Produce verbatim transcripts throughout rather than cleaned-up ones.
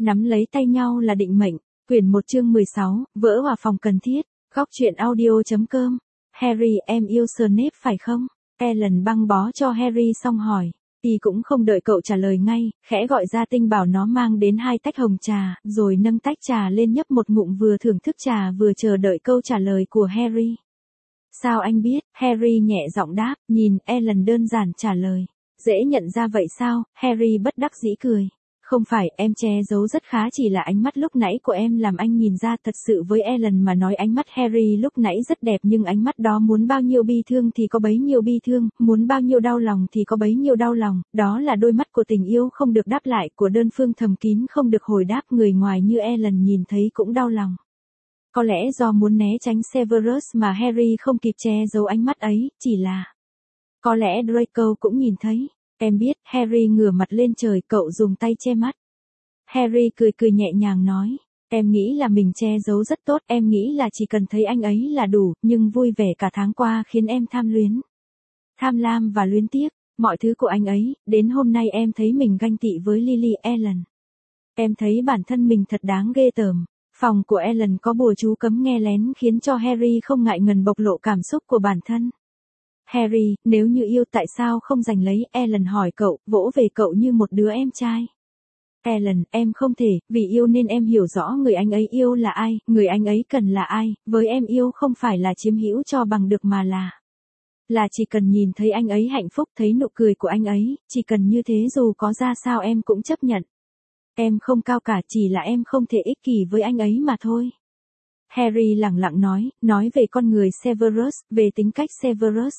Nắm lấy tay nhau là định mệnh. Quyển một chương mười sáu, vỡ hòa phòng cần thiết. Góc truyện audio chấm com. Harry, em yêu Snape phải không? Ellen băng bó cho Harry xong hỏi. Y cũng không đợi cậu trả lời ngay, khẽ gọi ra Tinh bảo nó mang đến hai tách hồng trà, rồi nâng tách trà lên nhấp một ngụm vừa thưởng thức trà vừa chờ đợi câu trả lời của Harry. Sao anh biết? Harry nhẹ giọng đáp, nhìn Ellen đơn giản trả lời. Dễ nhận ra vậy sao? Harry bất đắc dĩ cười. Không phải, em che giấu rất khá, chỉ là ánh mắt lúc nãy của em làm anh nhìn ra. Thật sự với Ellen mà nói, ánh mắt Harry lúc nãy rất đẹp, nhưng ánh mắt đó muốn bao nhiêu bi thương thì có bấy nhiêu bi thương, muốn bao nhiêu đau lòng thì có bấy nhiêu đau lòng. Đó là đôi mắt của tình yêu không được đáp lại, của đơn phương thầm kín không được hồi đáp. Người ngoài như Ellen nhìn thấy cũng đau lòng. Có lẽ do muốn né tránh Severus mà Harry không kịp che giấu ánh mắt ấy, chỉ là... Có lẽ Draco cũng nhìn thấy. Em biết, Harry ngửa mặt lên trời, cậu dùng tay che mắt. Harry cười cười nhẹ nhàng nói. Em nghĩ là mình che giấu rất tốt, em nghĩ là chỉ cần thấy anh ấy là đủ, nhưng vui vẻ cả tháng qua khiến em tham luyến. Tham lam và luyến tiếc, mọi thứ của anh ấy, đến hôm nay em thấy mình ganh tị với Lily Ellen. Em thấy bản thân mình thật đáng ghê tởm. Phòng của Ellen có bùa chú cấm nghe lén khiến cho Harry không ngại ngần bộc lộ cảm xúc của bản thân. Harry, nếu như yêu tại sao không giành lấy? Ellen hỏi cậu, vỗ về cậu như một đứa em trai. Ellen, em không thể, vì yêu nên em hiểu rõ người anh ấy yêu là ai, người anh ấy cần là ai, với em yêu không phải là chiếm hữu cho bằng được mà là... Là chỉ cần nhìn thấy anh ấy hạnh phúc, thấy nụ cười của anh ấy, chỉ cần như thế dù có ra sao em cũng chấp nhận. Em không cao cả, chỉ là em không thể ích kỷ với anh ấy mà thôi. Harry lẳng lặng nói, nói về con người Severus, về tính cách Severus.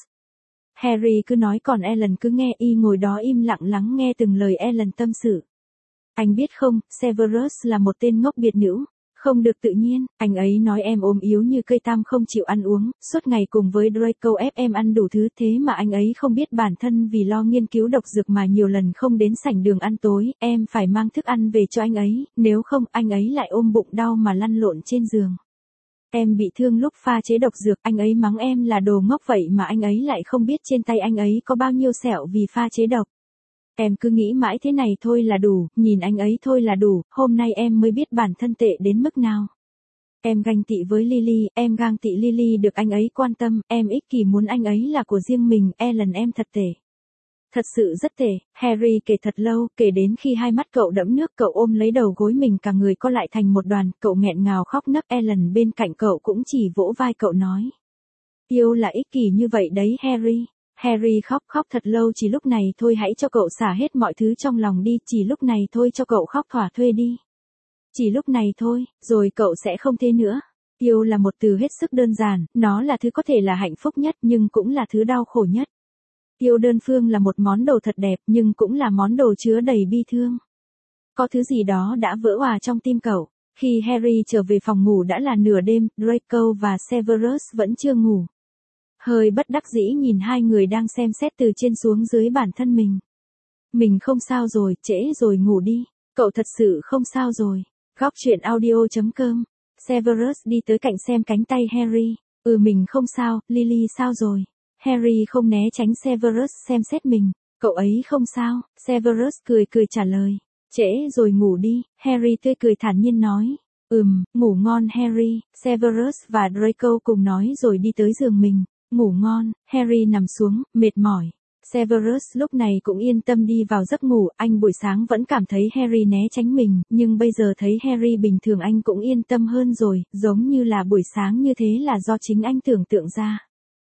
Harry cứ nói còn Ellen cứ nghe, y ngồi đó im lặng lắng nghe từng lời Ellen tâm sự. Anh biết không, Severus là một tên ngốc biệt nữ, không được tự nhiên, anh ấy nói em ốm yếu như cây tam không chịu ăn uống, suốt ngày cùng với Draco ép em ăn đủ thứ, thế mà anh ấy không biết bản thân vì lo nghiên cứu độc dược mà nhiều lần không đến sảnh đường ăn tối, em phải mang thức ăn về cho anh ấy, nếu không anh ấy lại ôm bụng đau mà lăn lộn trên giường. Em bị thương lúc pha chế độc dược, anh ấy mắng em là đồ ngốc, vậy mà anh ấy lại không biết trên tay anh ấy có bao nhiêu sẹo vì pha chế độc. Em cứ nghĩ mãi thế này thôi là đủ, nhìn anh ấy thôi là đủ, hôm nay em mới biết bản thân tệ đến mức nào. Em ganh tị với Lily, em gang tị Lily được anh ấy quan tâm, em ích kỷ muốn anh ấy là của riêng mình, Ellen em thật tệ. Thật sự rất tệ. Harry kể thật lâu, kể đến khi hai mắt cậu đẫm nước, cậu ôm lấy đầu gối mình, cả người co lại thành một đoàn, cậu nghẹn ngào khóc nấc. Ellen bên cạnh cậu cũng chỉ vỗ vai cậu nói. Yêu là ích kỷ như vậy đấy Harry. Harry khóc khóc thật lâu, chỉ lúc này thôi hãy cho cậu xả hết mọi thứ trong lòng đi, chỉ lúc này thôi cho cậu khóc thỏa thuê đi. Chỉ lúc này thôi, rồi cậu sẽ không thế nữa. Yêu là một từ hết sức đơn giản, nó là thứ có thể là hạnh phúc nhất nhưng cũng là thứ đau khổ nhất. Yêu đơn phương là một món đồ thật đẹp nhưng cũng là món đồ chứa đầy bi thương. Có thứ gì đó đã vỡ òa trong tim cậu. Khi Harry trở về phòng ngủ đã là nửa đêm, Draco và Severus vẫn chưa ngủ. Hơi bất đắc dĩ nhìn hai người đang xem xét từ trên xuống dưới bản thân mình. Mình không sao rồi, trễ rồi, ngủ đi. Cậu thật sự không sao rồi. Góc truyện audio chấm com. Severus đi tới cạnh xem cánh tay Harry. Ừ mình không sao, Lily sao rồi? Harry không né tránh Severus xem xét mình. Cậu ấy không sao, Severus cười cười trả lời. Trễ rồi, ngủ đi, Harry tươi cười thản nhiên nói. Ừm, ngủ ngon Harry. Severus và Draco cùng nói rồi đi tới giường mình. Ngủ ngon. Harry nằm xuống, mệt mỏi. Severus lúc này cũng yên tâm đi vào giấc ngủ, anh buổi sáng vẫn cảm thấy Harry né tránh mình, nhưng bây giờ thấy Harry bình thường anh cũng yên tâm hơn rồi, giống như là buổi sáng như thế là do chính anh tưởng tượng ra.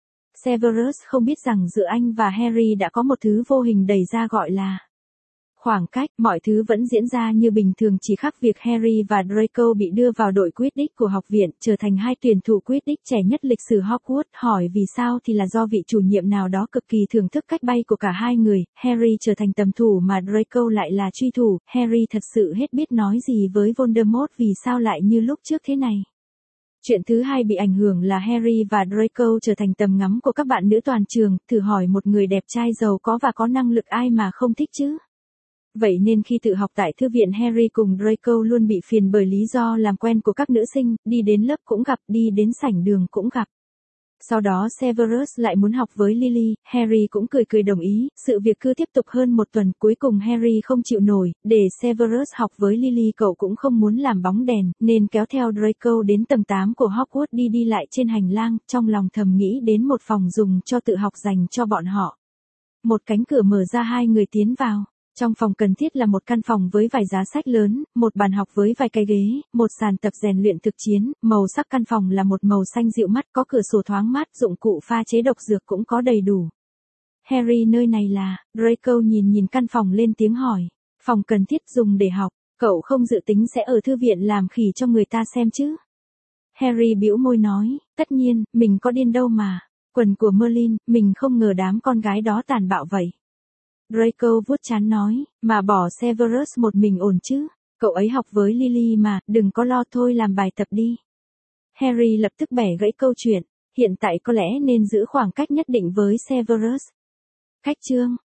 Severus không biết rằng giữa anh và Harry đã có một thứ vô hình đẩy ra gọi là khoảng cách. Mọi thứ vẫn diễn ra như bình thường, chỉ khác việc Harry và Draco bị đưa vào đội Quidditch của học viện, trở thành hai tuyển thủ Quidditch trẻ nhất lịch sử Hogwarts. Hỏi vì sao thì là do vị chủ nhiệm nào đó cực kỳ thưởng thức cách bay của cả hai người. Harry trở thành tầm thủ mà Draco lại là truy thủ. Harry thật sự hết biết nói gì với Voldemort, vì sao lại như lúc trước thế này. Chuyện thứ hai bị ảnh hưởng là Harry và Draco trở thành tầm ngắm của các bạn nữ toàn trường. Thử hỏi một người đẹp trai giàu có và có năng lực ai mà không thích chứ? Vậy nên khi tự học tại thư viện, Harry cùng Draco luôn bị phiền bởi lý do làm quen của các nữ sinh, đi đến lớp cũng gặp, đi đến sảnh đường cũng gặp. Sau đó Severus lại muốn học với Lily, Harry cũng cười cười đồng ý, sự việc cứ tiếp tục hơn một tuần, cuối cùng Harry không chịu nổi, để Severus học với Lily cậu cũng không muốn làm bóng đèn, nên kéo theo Draco đến tầng tám của Hogwarts đi đi lại trên hành lang, trong lòng thầm nghĩ đến một phòng dùng cho tự học dành cho bọn họ. Một cánh cửa mở ra hai người tiến vào. Trong phòng cần thiết là một căn phòng với vài giá sách lớn, một bàn học với vài cái ghế, một sàn tập rèn luyện thực chiến, màu sắc căn phòng là một màu xanh dịu mắt, có cửa sổ thoáng mát, dụng cụ pha chế độc dược cũng có đầy đủ. Harry, nơi này là, Draco nhìn nhìn căn phòng lên tiếng hỏi. Phòng cần thiết dùng để học, cậu không dự tính sẽ ở thư viện làm khỉ cho người ta xem chứ? Harry bĩu môi nói, tất nhiên, mình có điên đâu mà. Quần của Merlin, mình không ngờ đám con gái đó tàn bạo vậy. Draco vuốt trán nói, mà bỏ Severus một mình ổn chứ, cậu ấy học với Lily mà, đừng có lo, thôi làm bài tập đi. Harry lập tức bẻ gãy câu chuyện, hiện tại có lẽ nên giữ khoảng cách nhất định với Severus. Cách chương